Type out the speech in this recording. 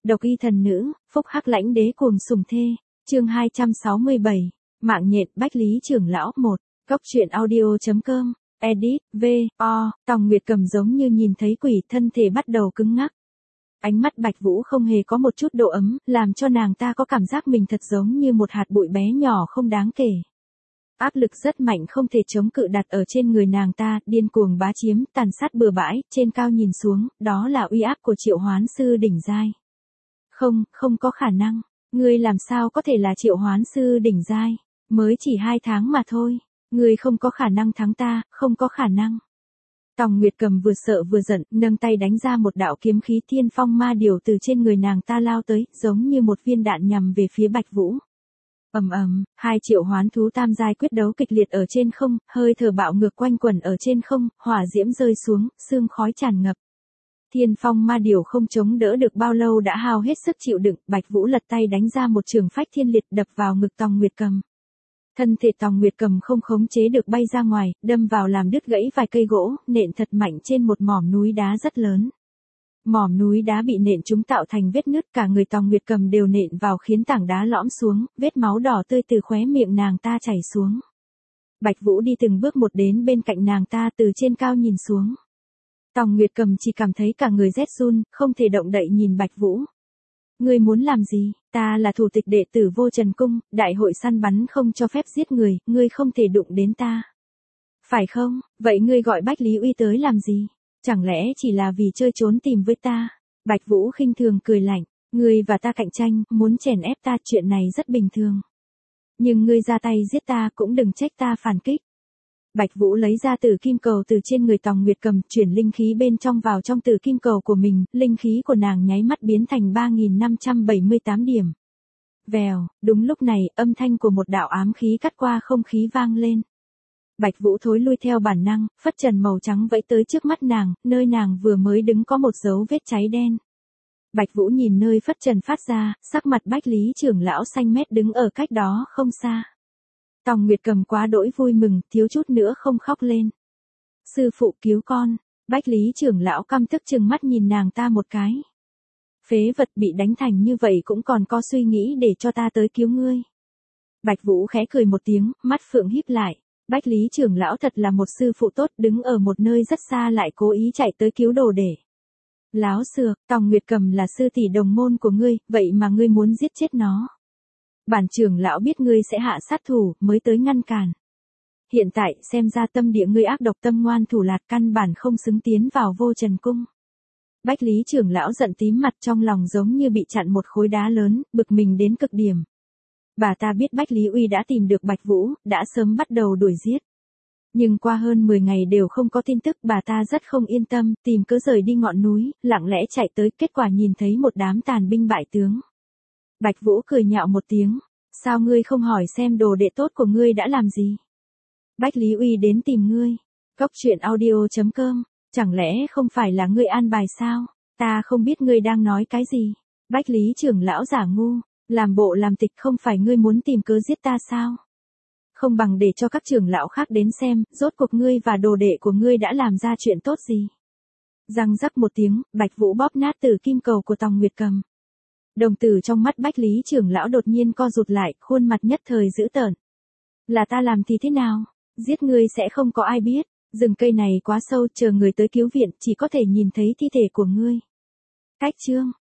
Độc y thần nữ, phúc hắc lãnh đế cuồng sùng thê. Chương 267. Mạng nhện Bách Lý trưởng lão 1. Góc truyện audio.com. Edit, V.O. Tòng Nguyệt Cầm giống như nhìn thấy quỷ, thân thể bắt đầu cứng ngắc. Ánh mắt Bạch Vũ không hề có một chút độ ấm, làm cho nàng ta có cảm giác mình thật giống như một hạt bụi bé nhỏ không đáng kể. Áp lực rất mạnh không thể chống cự đặt ở trên người nàng ta, điên cuồng bá chiếm, tàn sát bừa bãi, trên cao nhìn xuống, đó là uy áp của Triệu Hoán sư đỉnh giai. Không có khả năng, ngươi làm sao có thể là Triệu Hoán sư đỉnh giai, mới chỉ 2 tháng mà thôi, ngươi không có khả năng thắng ta, không có khả năng. Tòng Nguyệt Cầm vừa sợ vừa giận, nâng tay đánh ra một đạo kiếm khí thiên phong ma điều từ trên người nàng ta lao tới, giống như một viên đạn nhằm về phía Bạch Vũ. Ầm ầm, 2 triệu hoán thú tam giai quyết đấu kịch liệt ở trên không, hơi thở bạo ngược quanh quẩn ở trên không, hỏa diễm rơi xuống, sương khói tràn ngập. Thiên phong ma điều không chống đỡ được bao lâu đã hao hết sức chịu đựng, Bạch Vũ lật tay đánh ra một trường phách thiên liệt đập vào ngực Tòng Nguyệt Cầm. Thân thể Tòng Nguyệt Cầm không khống chế được bay ra ngoài, đâm vào làm đứt gãy vài cây gỗ, nện thật mạnh trên một mỏm núi đá rất lớn. Mỏm núi đá bị nện trúng tạo thành vết nứt, cả người Tòng Nguyệt Cầm đều nện vào khiến tảng đá lõm xuống, vết máu đỏ tươi từ khóe miệng nàng ta chảy xuống. Bạch Vũ đi từng bước một đến bên cạnh nàng ta, từ trên cao nhìn xuống. Tòng Nguyệt Cầm chỉ cảm thấy cả người rét run, không thể động đậy nhìn Bạch Vũ. Ngươi muốn làm gì? Ta là thủ tịch đệ tử Vô Trần Cung, đại hội săn bắn không cho phép giết người, ngươi không thể đụng đến ta. Phải không? Vậy ngươi gọi Bách Lý Uy tới làm gì? Chẳng lẽ chỉ là vì chơi trốn tìm với ta? Bạch Vũ khinh thường cười lạnh, ngươi và ta cạnh tranh, muốn chèn ép ta, chuyện này rất bình thường. Nhưng ngươi ra tay giết ta cũng đừng trách ta phản kích. Bạch Vũ lấy ra tử kim cầu từ trên người Tòng Nguyệt Cầm, chuyển linh khí bên trong vào trong tử kim cầu của mình, linh khí của nàng nháy mắt biến thành 3578 điểm. Vèo, đúng lúc này, âm thanh của một đạo ám khí cắt qua không khí vang lên. Bạch Vũ thối lui theo bản năng, phất trần màu trắng vẫy tới trước mắt nàng, nơi nàng vừa mới đứng có một dấu vết cháy đen. Bạch Vũ nhìn nơi phất trần phát ra, sắc mặt Bách Lý trưởng lão xanh mét đứng ở cách đó không xa. Tòng Nguyệt Cầm quá đỗi vui mừng, thiếu chút nữa không khóc lên. Sư phụ cứu con, Bách Lý trưởng lão căm tức trừng mắt nhìn nàng ta một cái. Phế vật, bị đánh thành như vậy cũng còn có suy nghĩ để cho ta tới cứu ngươi. Bạch Vũ khẽ cười một tiếng, mắt phượng híp lại. Bách Lý trưởng lão thật là một sư phụ tốt, đứng ở một nơi rất xa lại cố ý chạy tới cứu đồ để. Láo xược, Tòng Nguyệt Cầm là sư tỷ đồng môn của ngươi, vậy mà ngươi muốn giết chết nó. Bản trưởng lão biết ngươi sẽ hạ sát thủ, mới tới ngăn cản. Hiện tại, xem ra tâm địa ngươi ác độc, tâm ngoan thủ lạt, căn bản không xứng tiến vào Vô Trần Cung. Bách Lý trưởng lão giận tím mặt, trong lòng giống như bị chặn một khối đá lớn, bực mình đến cực điểm. Bà ta biết Bách Lý Uy đã tìm được Bạch Vũ, đã sớm bắt đầu đuổi giết. Nhưng qua hơn 10 ngày đều không có tin tức, bà ta rất không yên tâm, tìm cớ rời đi ngọn núi, lặng lẽ chạy tới, kết quả nhìn thấy một đám tàn binh bại tướng. Bạch Vũ cười nhạo một tiếng, sao ngươi không hỏi xem đồ đệ tốt của ngươi đã làm gì? Bách Lý Uy đến tìm ngươi. Góc truyện audio.com, chẳng lẽ không phải là ngươi an bài sao? Ta không biết ngươi đang nói cái gì. Bách Lý trưởng lão giả ngu, làm bộ làm tịch, không phải ngươi muốn tìm cớ giết ta sao? Không bằng để cho các trưởng lão khác đến xem, rốt cuộc ngươi và đồ đệ của ngươi đã làm ra chuyện tốt gì. Răng rắc một tiếng, Bạch Vũ bóp nát tử kim cầu của Tòng Nguyệt Cầm. Đồng tử trong mắt Bách Lý trưởng lão đột nhiên co rụt lại, khuôn mặt nhất thời dữ tợn. Là ta làm thì thế nào? Giết ngươi sẽ không có ai biết, rừng cây này quá sâu, chờ người tới cứu viện, chỉ có thể nhìn thấy thi thể của ngươi. Cách chương,